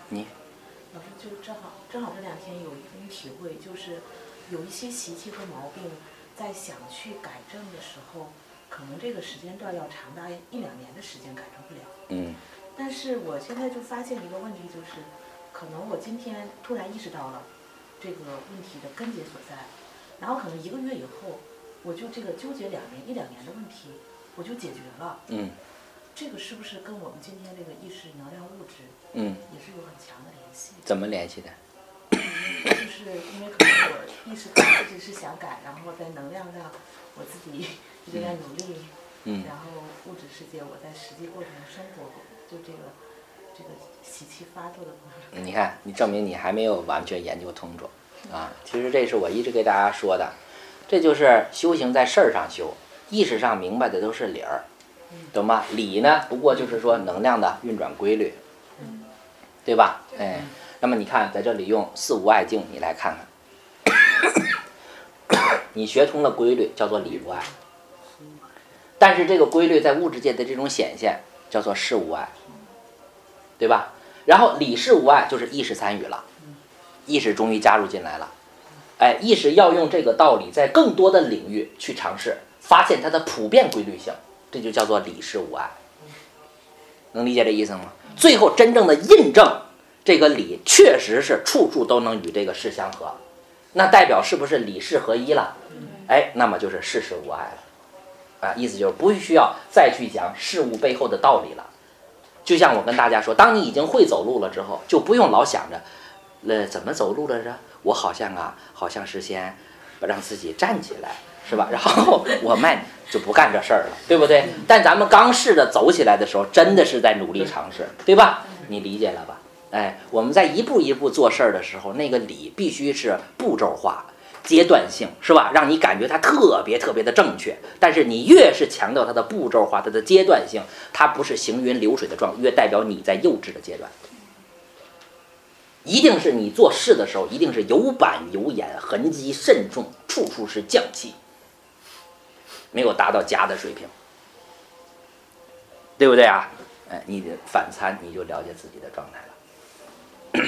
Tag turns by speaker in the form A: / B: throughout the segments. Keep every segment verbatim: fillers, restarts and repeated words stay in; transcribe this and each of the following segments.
A: 你
B: 老师就正好正好这两天有一种体会，就是有一些习气和毛病，在想去改正的时候，可能这个时间段要长达一两年的时间改正不了。
A: 嗯。
B: 但是我现在就发现一个问题，就是可能我今天突然意识到了这个问题的根结所在，然后可能一个月以后，我就这个纠结两年一两年的问题，我就解决了。
A: 嗯。
B: 这个是不是跟我们今天这个意识能量物质，
A: 嗯，
B: 也是有很强的联系？
A: 怎么联系的？
B: 就是因为可能我意识到自己是想改，然后在能量上我自己一直在努力，
A: 嗯，
B: 然后物质世界我在实际过程中生活过，就这个这个习气发作的过程。
A: 你看，你证明你还没有完全研究通透啊！其实这是我一直给大家说的，这就是修行在事儿上修，意识上明白的都是理儿，懂吗？理呢，不过就是说能量的运转规律，对吧？哎，那么你看，在这里用四无碍境，你来看看，你学通了规律，叫做理无碍。但是这个规律在物质界的这种显现，叫做事无碍，对吧？然后理事无碍就是意识参与了，意识终于加入进来了。哎，意识要用这个道理在更多的领域去尝试，发现它的普遍规律性，这就叫做理事无碍。能理解这意思吗？最后真正的印证这个理确实是处处都能与这个事相合，那代表是不是理事合一了？哎，那么就是事事无碍了。啊，意思就是不需要再去讲事物背后的道理了。就像我跟大家说，当你已经会走路了之后，就不用老想着，呃，怎么走路来着？我好像啊，好像是先让自己站起来，是吧？然后我慢就不干这事儿了，对不对？但咱们刚试着走起来的时候，真的是在努力尝试，对吧？你理解了吧？哎，我们在一步一步做事儿的时候，那个理必须是步骤化。阶段性，是吧？让你感觉它特别特别的正确，但是你越是强调它的步骤化，它的阶段性，它不是行云流水的状，越代表你在幼稚的阶段。一定是你做事的时候，一定是有板有眼，痕迹慎重，处处是匠气，没有达到家的水平，对不对啊？哎，你的反参你就了解自己的状态了。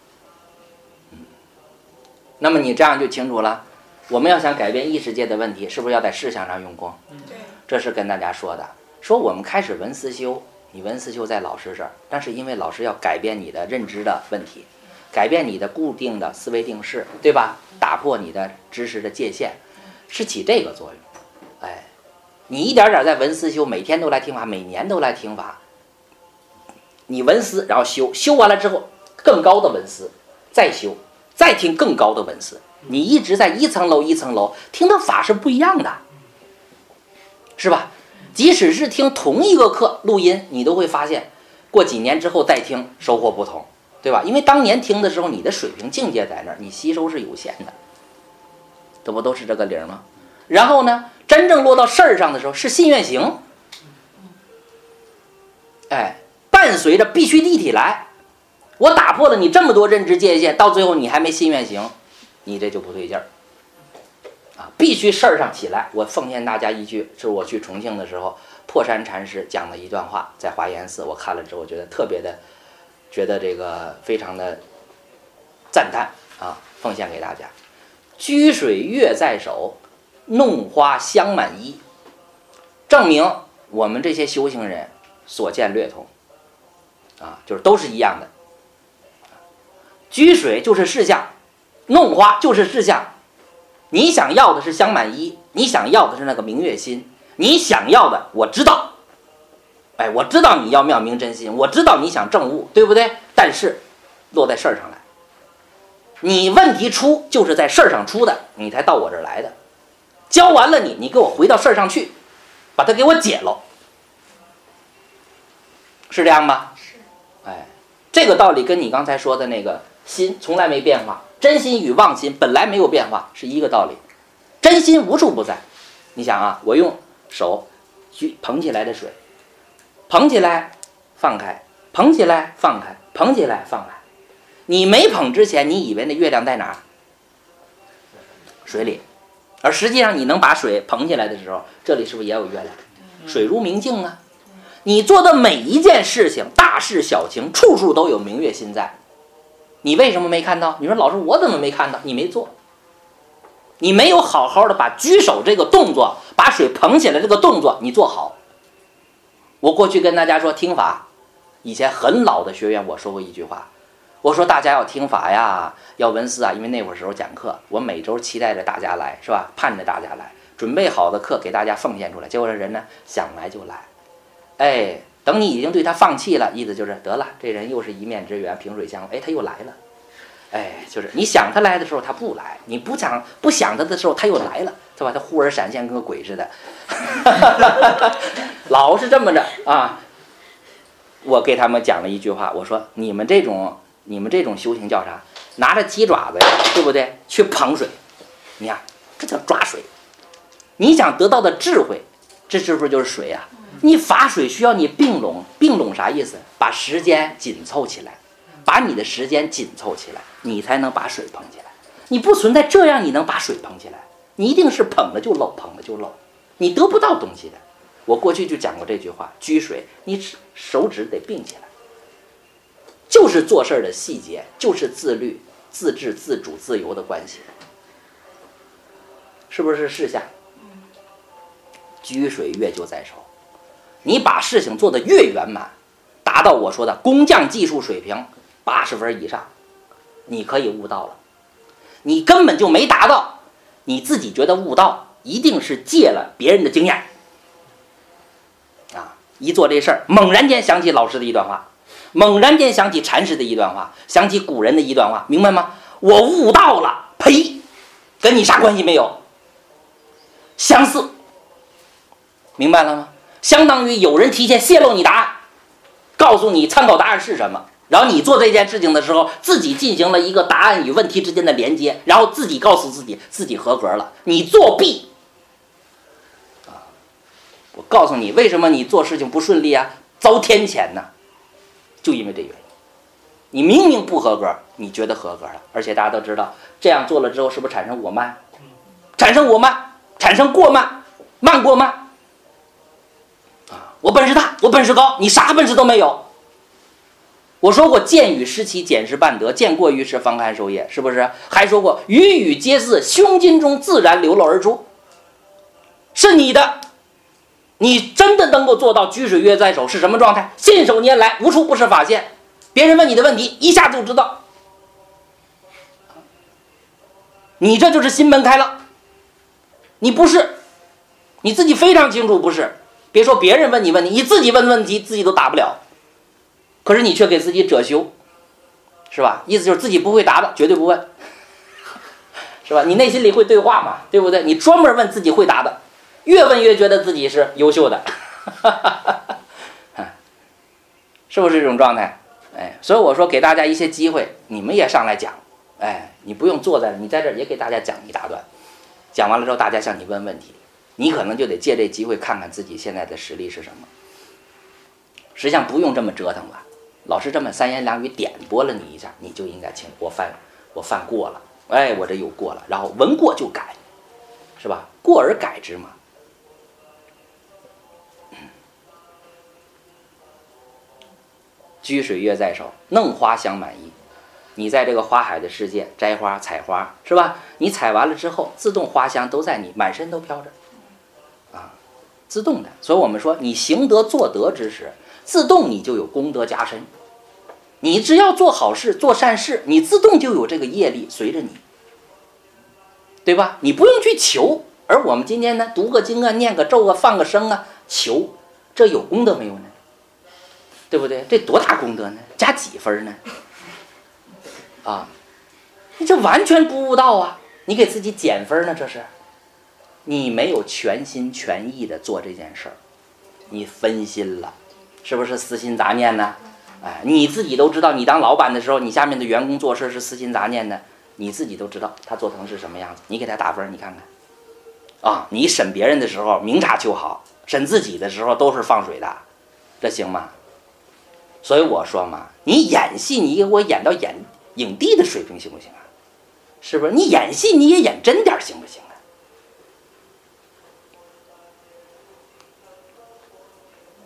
A: 那么你这样就清楚了，我们要想改变意识界的问题，是不是要在事项上用功？
B: 对，
A: 这是跟大家说的。说我们开始闻思修，你闻思修在老师这儿，但是因为老师要改变你的认知的问题，改变你的固定的思维定式，对吧？打破你的知识的界限，是起这个作用。哎，你一点点在闻思修，每天都来听法，每年都来听法，你闻思，然后修，修完了之后，更高的闻思，再修。再听更高的闻思，你一直在一层楼一层楼听的法是不一样的，是吧？即使是听同一个课录音，你都会发现过几年之后再听收获不同，对吧？因为当年听的时候你的水平境界在那儿，你吸收是有限的，这不都是这个理儿吗？然后呢，真正落到事儿上的时候是信愿行，哎，伴随着必须立体来。我打破了你这么多认知界限，到最后你还没心愿行，你这就不对劲儿啊！必须事儿上起来。我奉献大家一句，是我去重庆的时候，破山禅师讲的一段话，在华严寺，我看了之后，我觉得特别的，觉得这个非常的赞叹啊！奉献给大家：居水月在手，弄花香满衣。证明我们这些修行人所见略同啊，就是都是一样的。居水就是事项，弄花就是事项。你想要的是香满衣，你想要的是那个明月心，你想要的我知道，哎，我知道你要妙明真心，我知道你想证悟，对不对？但是落在事儿上来，你问题出就是在事儿上出的，你才到我这儿来的。教完了你，你给我回到事儿上去，把它给我解了，是这样吗？
B: 是。
A: 哎，这个道理跟你刚才说的那个心从来没变化，真心与妄心本来没有变化，是一个道理。真心无处不在。你想啊，我用手去捧起来的水，捧起来放开，捧起来放开，捧起来放开。你没捧之前，你以为那月亮在哪儿？水里。而实际上你能把水捧起来的时候，这里是不是也有月亮？水如明镜啊。你做的每一件事情，大事小情，处处都有明月心在。 你为什么没看到？你说老师我怎么没看到？你没做，你没有好好的把举手这个动作，把水捧起来这个动作你做好。我过去跟大家说听法，以前很老的学员我说过一句话，我说大家要听法呀，要闻思啊，因为那会儿时候讲课，我每周期待着大家来，是吧？盼着大家来，准备好的课给大家奉献出来，结果这人呢想来就来，哎，等你已经对他放弃了，意思就是得了，这人又是一面之缘，萍水相逢，哎，他又来了，哎，就是你想他来的时候他不来，你不想不想他的时候他又来了，对吧？他忽而闪现跟个鬼似的，老是这么着啊。我给他们讲了一句话，我说你们这种你们这种修行叫啥？拿着鸡爪子呀，对不对？去捧水，你看这叫抓水。你想得到的智慧，这是不是就是水呀？你法水需要你并拢，并拢啥意思？把时间紧凑起来，把你的时间紧凑起来，你才能把水捧起来。你不存在这样你能把水捧起来，你一定是捧了就漏，捧了就漏，你得不到东西的。我过去就讲过这句话，掬水，你手指得并起来，就是做事的细节，就是自律、自治、自主、自由的关系，是不是事项？掬水越就在手，你把事情做得越圆满，达到我说的工匠技术水平八十分以上，你可以悟道了。你根本就没达到，你自己觉得悟道，一定是借了别人的经验。啊，一做这事儿，猛然间想起老师的一段话，猛然间想起禅师的一段话，想起古人的一段话，明白吗？我悟道了，呸，跟你啥关系没有？相似，明白了吗？相当于有人提前泄露你答案，告诉你参考答案是什么，然后你做这件事情的时候，自己进行了一个答案与问题之间的连接，然后自己告诉自己自己合格了，你作弊。我告诉你，为什么你做事情不顺利啊？遭天谴呢？就因为这原因。你明明不合格，你觉得合格了，而且大家都知道，这样做了之后，是不是产生我慢？产生我慢，产生过慢，慢过慢。啊，我本事大，我本事高，你啥本事都没有。我说过，见与失其简是半德，见过于是方堪受业，是不是？还说过，语语皆自胸襟中自然流露而出，是你的。你真的能够做到掬水月在手是什么状态？信手拈来，无处不是法现。别人问你的问题，一下就知道。你这就是心门开了。你不是，你自己非常清楚不是。别说别人问你问题，你自己问问题自己都答不了。可是你却给自己遮羞，是吧？意思就是自己不会答的，绝对不问，是吧？你内心里会对话嘛，对不对？你专门问自己会答的。越问越觉得自己是优秀的，是不是这种状态？哎，所以我说给大家一些机会，你们也上来讲，哎，你不用坐在这，你在这儿也给大家讲一大段，讲完了之后，大家向你问问题，你可能就得借这机会看看自己现在的实力是什么。实际上不用这么折腾吧，老师这么三言两语点拨了你一下，你就应该清，我犯我犯过了，哎，我这有过了，然后闻过就改，是吧？过而改之嘛。掬水月在手，弄花香满溢。你在这个花海的世界摘花采花，是吧？你采完了之后，自动花香都在你满身都飘着，啊，自动的。所以我们说，你行德做德之时，自动你就有功德加身。你只要做好事做善事，你自动就有这个业力随着你，对吧？你不用去求。而我们今天呢，读个经啊，念个咒啊，放个生啊，求，这有功德没有呢？对不对？这多大功德呢？加几分呢？啊，你这完全不悟道啊！你给自己减分呢？这是，你没有全心全意的做这件事儿，你分心了，是不是私心杂念呢？哎，你自己都知道，你当老板的时候，你下面的员工做事是私心杂念的，你自己都知道他做成是什么样子，你给他打分，你看看，啊，你审别人的时候明察秋毫，审自己的时候都是放水的，这行吗？所以我说嘛，你演戏你给我演到演影帝的水平行不行啊？是不是？你演戏你也演真点行不行啊？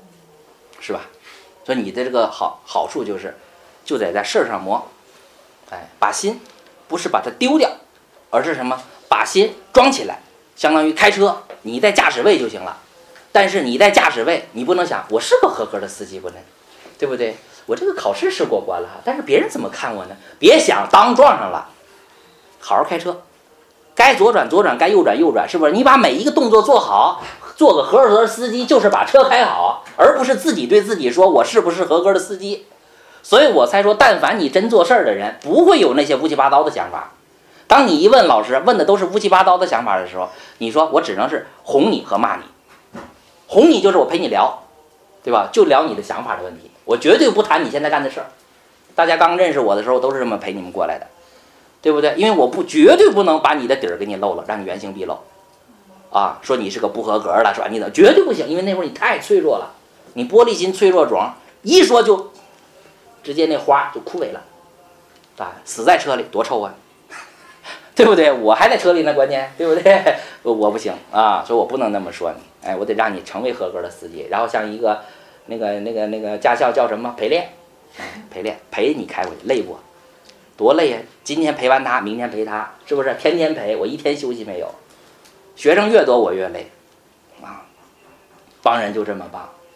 A: 是吧？所以你的这个好好处就是，就得在事儿上磨， 哎，把心不是把它丢掉，而是什么？把心装起来，相当于开车，你在驾驶位就行了。但是你在驾驶位，你不能想我是个合格的司机不能，对不对？我这个考试是过关了，但是别人怎么看我呢？别想当撞上了，好好开车，该左转左转，该右转右转，是不是？你把每一个动作做好，做个合格司机就是把车开好，而不是自己对自己说我是不是合格的司机。所以我才说，但凡你真做事儿的人，不会有那些乌七八糟的想法。当你一问老师，问的都是乌七八糟的想法的时候，你说我只能是哄你和骂你。哄你就是我陪你聊，对吧？就聊你的想法的问题，我绝对不谈你现在干的事儿。大家刚认识我的时候都是这么陪你们过来的，对不对？因为我不绝对不能把你的底儿给你漏了，让你原形毕露啊！说你是个不合格的，说你怎么绝对不行，因为那会儿你太脆弱了，你玻璃心脆弱种，一说就直接那花就枯萎了啊！死在车里多臭啊，对不对？我还在车里呢，关键对不对？我不行啊，所以我不能那么说你，哎，我得让你成为合格的司机，然后像一个那个那个那个驾校叫什么陪练，陪练陪你开回去，累不？多累呀！今天陪完他，明天陪他，是不是？天天陪，我一天休息没有。学生越多我越累，啊，帮人就这么帮。